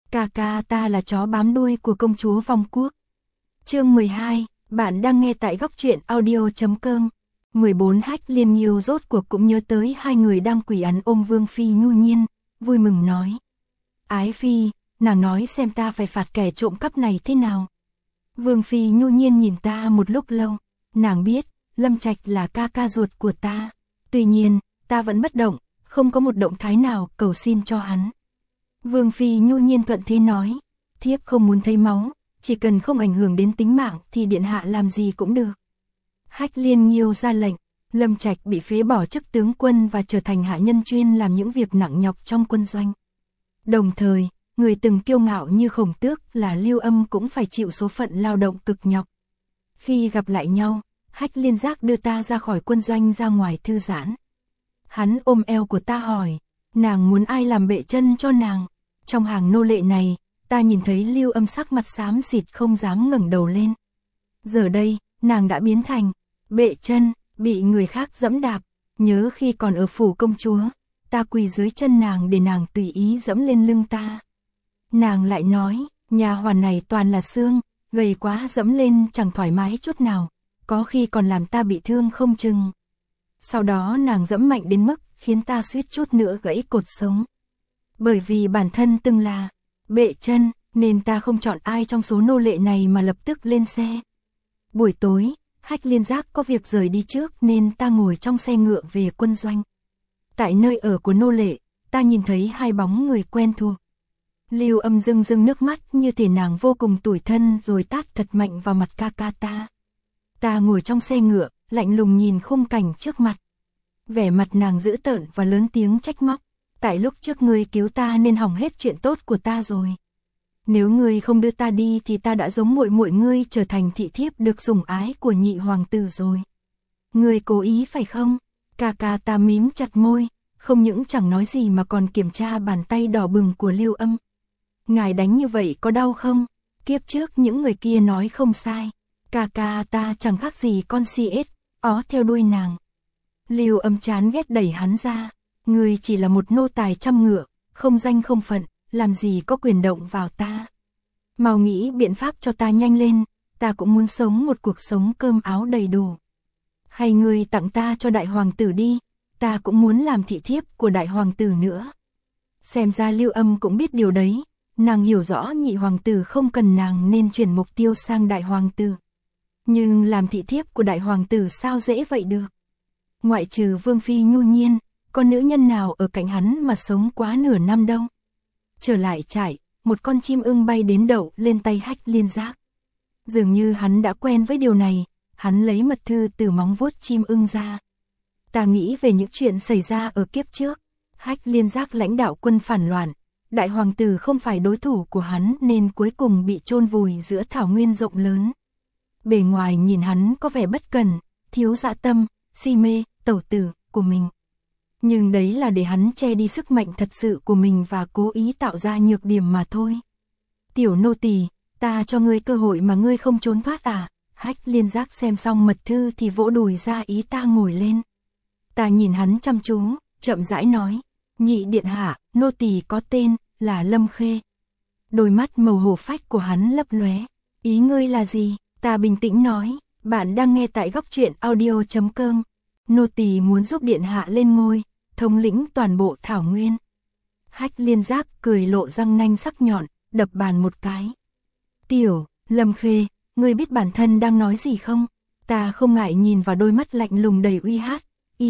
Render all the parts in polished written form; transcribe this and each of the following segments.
Ca ca ta là chó bám đuôi của công chúa Vong Quốc. Chương 12, bạn đang nghe tại góc truyện audio.com. 14 Hách Liên Nghiêu rốt cuộc cũng nhớ tới hai người đang quỳ ắn ôm Vương Phi nhu nhiên, vui mừng nói. Ái Phi, nàng nói xem ta phải phạt kẻ trộm cắp này thế nào. Vương Phi nhu nhiên nhìn ta một lúc lâu, nàng biết, Lâm Trạch là ca ca ruột của ta. Tuy nhiên, ta vẫn bất động, không có một động thái nào cầu xin cho hắn. Vương Phi nhu nhiên thuận thế nói, thiếp không muốn thấy máu, chỉ cần không ảnh hưởng đến tính mạng thì điện hạ làm gì cũng được. Hách Liên Nghiêu ra lệnh, Lâm Trạch bị phế bỏ chức tướng quân và trở thành hạ nhân chuyên làm những việc nặng nhọc trong quân doanh. Đồng thời, người từng kiêu ngạo như Khổng Tước là Lưu Âm cũng phải chịu số phận lao động cực nhọc. Khi gặp lại nhau, Hách Liên Giác đưa ta ra khỏi quân doanh ra ngoài thư giãn. Hắn ôm eo của ta hỏi, nàng muốn ai làm bệ chân cho nàng? Trong hàng nô lệ này, ta nhìn thấy Lưu Âm sắc mặt xám xịt không dám ngẩng đầu lên. Giờ đây, nàng đã biến thành bệ chân, bị người khác dẫm đạp. Nhớ khi còn ở phủ công chúa, ta quỳ dưới chân nàng để nàng tùy ý dẫm lên lưng ta. Nàng lại nói, nhà hoàn này toàn là xương, gầy quá dẫm lên chẳng thoải mái chút nào, có khi còn làm ta bị thương không chừng. Sau đó nàng dẫm mạnh đến mức khiến ta suýt chút nữa gãy cột sống. Bởi vì bản thân từng là bệ chân, nên ta không chọn ai trong số nô lệ này mà lập tức lên xe. Buổi tối, Hách Liên Giác có việc rời đi trước nên ta ngồi trong xe ngựa về quân doanh. Tại nơi ở của nô lệ, ta nhìn thấy hai bóng người quen thuộc. Lưu Âm rưng rưng nước mắt như thể nàng vô cùng tủi thân rồi tát thật mạnh vào mặt ca ca ta. Ta ngồi trong xe ngựa, lạnh lùng nhìn khung cảnh trước mặt. Vẻ mặt nàng dữ tợn và lớn tiếng trách móc. Tại lúc trước ngươi cứu ta nên hỏng hết chuyện tốt của ta rồi. Nếu ngươi không đưa ta đi thì ta đã giống muội muội ngươi trở thành thị thiếp được sủng ái của nhị hoàng tử rồi. Ngươi cố ý phải không? Ca ca ta mím chặt môi, không những chẳng nói gì mà còn kiểm tra bàn tay đỏ bừng của Lưu Âm. Ngài đánh như vậy có đau không? Kiếp trước những người kia nói không sai. Ca ca ta chẳng khác gì con si ếch, ó theo đuôi nàng. Lưu Âm chán ghét đẩy hắn ra. Ngươi chỉ là một nô tài trăm ngựa, không danh không phận, làm gì có quyền động vào ta. Mau nghĩ biện pháp cho ta nhanh lên, ta cũng muốn sống một cuộc sống cơm áo đầy đủ. Hay ngươi tặng ta cho đại hoàng tử đi, ta cũng muốn làm thị thiếp của đại hoàng tử nữa. Xem ra Lưu Âm cũng biết điều đấy, nàng hiểu rõ nhị hoàng tử không cần nàng nên chuyển mục tiêu sang đại hoàng tử. Nhưng làm thị thiếp của đại hoàng tử sao dễ vậy được. Ngoại trừ Vương Phi nhu nhiên, con nữ nhân nào ở cạnh hắn mà sống quá nửa năm đâu. Trở lại trại, một con chim ưng bay đến đậu lên tay Hách Liên Giác. Dường như hắn đã quen với điều này, hắn lấy mật thư từ móng vuốt chim ưng ra. Ta nghĩ về những chuyện xảy ra ở kiếp trước. Hách Liên Giác lãnh đạo quân phản loạn, đại hoàng tử không phải đối thủ của hắn nên cuối cùng bị chôn vùi giữa thảo nguyên rộng lớn. Bề ngoài nhìn hắn có vẻ bất cẩn, thiếu dạ tâm, si mê, tẩu tử của mình. Nhưng đấy là để hắn che đi sức mạnh thật sự của mình và cố ý tạo ra nhược điểm mà thôi. Tiểu nô tỳ, ta cho ngươi cơ hội mà ngươi không trốn thoát à? Hách Liên Giác xem xong mật thư thì vỗ đùi ra ý ta ngồi lên. Ta nhìn hắn chăm chú, chậm rãi nói, nhị điện hạ, nô tỳ có tên là Lâm Khê. Đôi mắt màu hổ phách của hắn lấp lóe. Ý ngươi là gì? Ta bình tĩnh nói, bạn đang nghe tại góc truyện audio.com. Nô tỳ muốn giúp điện hạ lên ngôi, thống lĩnh toàn bộ thảo nguyên. Hách Liên Giác cười lộ răng nanh sắc nhọn, đập bàn một cái. Tiểu, Lâm Khê, ngươi biết bản thân đang nói gì không? Ta không ngại nhìn vào đôi mắt lạnh lùng đầy uy hát,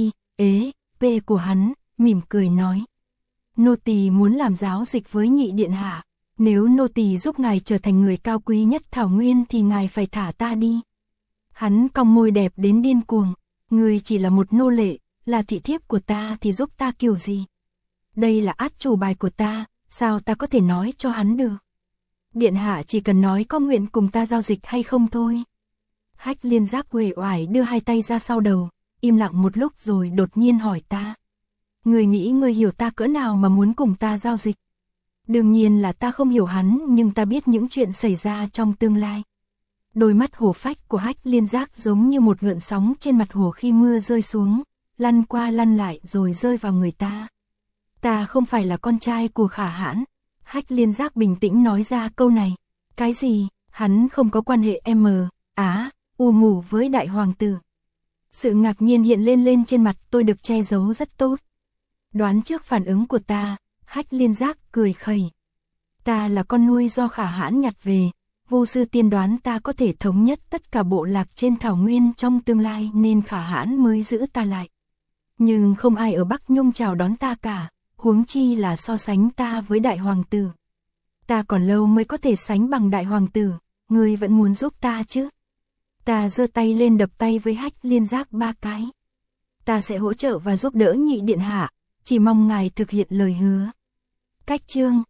p của hắn, mỉm cười nói. Nô tỳ muốn làm giáo dịch với nhị điện hạ. Nếu nô tỳ giúp ngài trở thành người cao quý nhất thảo nguyên thì ngài phải thả ta đi. Hắn cong môi đẹp đến điên cuồng. Ngươi chỉ là một nô lệ, là thị thiếp của ta thì giúp ta kiểu gì? Đây là át chủ bài của ta, sao ta có thể nói cho hắn được? Điện hạ chỉ cần nói có nguyện cùng ta giao dịch hay không thôi. Hách Liên Giác uể oải đưa hai tay ra sau đầu, im lặng một lúc rồi đột nhiên hỏi ta. Ngươi nghĩ ngươi hiểu ta cỡ nào mà muốn cùng ta giao dịch? Đương nhiên là ta không hiểu hắn, nhưng ta biết những chuyện xảy ra trong tương lai. Đôi mắt hổ phách của Hách Liên Giác giống như một gợn sóng trên mặt hồ khi mưa rơi xuống, lăn qua lăn lại rồi rơi vào người ta. Ta không phải là con trai của Khả Hãn. Hách Liên Giác bình tĩnh nói ra câu này. Cái gì? Hắn không có quan hệ ngủ với đại hoàng tử. Sự ngạc nhiên hiện lên trên mặt tôi được che giấu rất tốt. Đoán trước phản ứng của ta, Hách Liên Giác cười khẩy. Ta là con nuôi do Khả Hãn nhặt về, Vô sư tiên đoán ta có thể thống nhất tất cả bộ lạc trên thảo nguyên trong tương lai nên Khả Hãn mới giữ ta lại. Nhưng không ai ở Bắc Nhung chào đón ta cả, huống chi là so sánh ta với đại hoàng tử. Ta còn lâu mới có thể sánh bằng đại hoàng tử, ngươi vẫn muốn giúp ta chứ? Ta giơ tay lên đập tay với Hách Liên Giác 3 cái. Ta sẽ hỗ trợ và giúp đỡ nhị điện hạ, chỉ mong ngài thực hiện lời hứa. Cách chương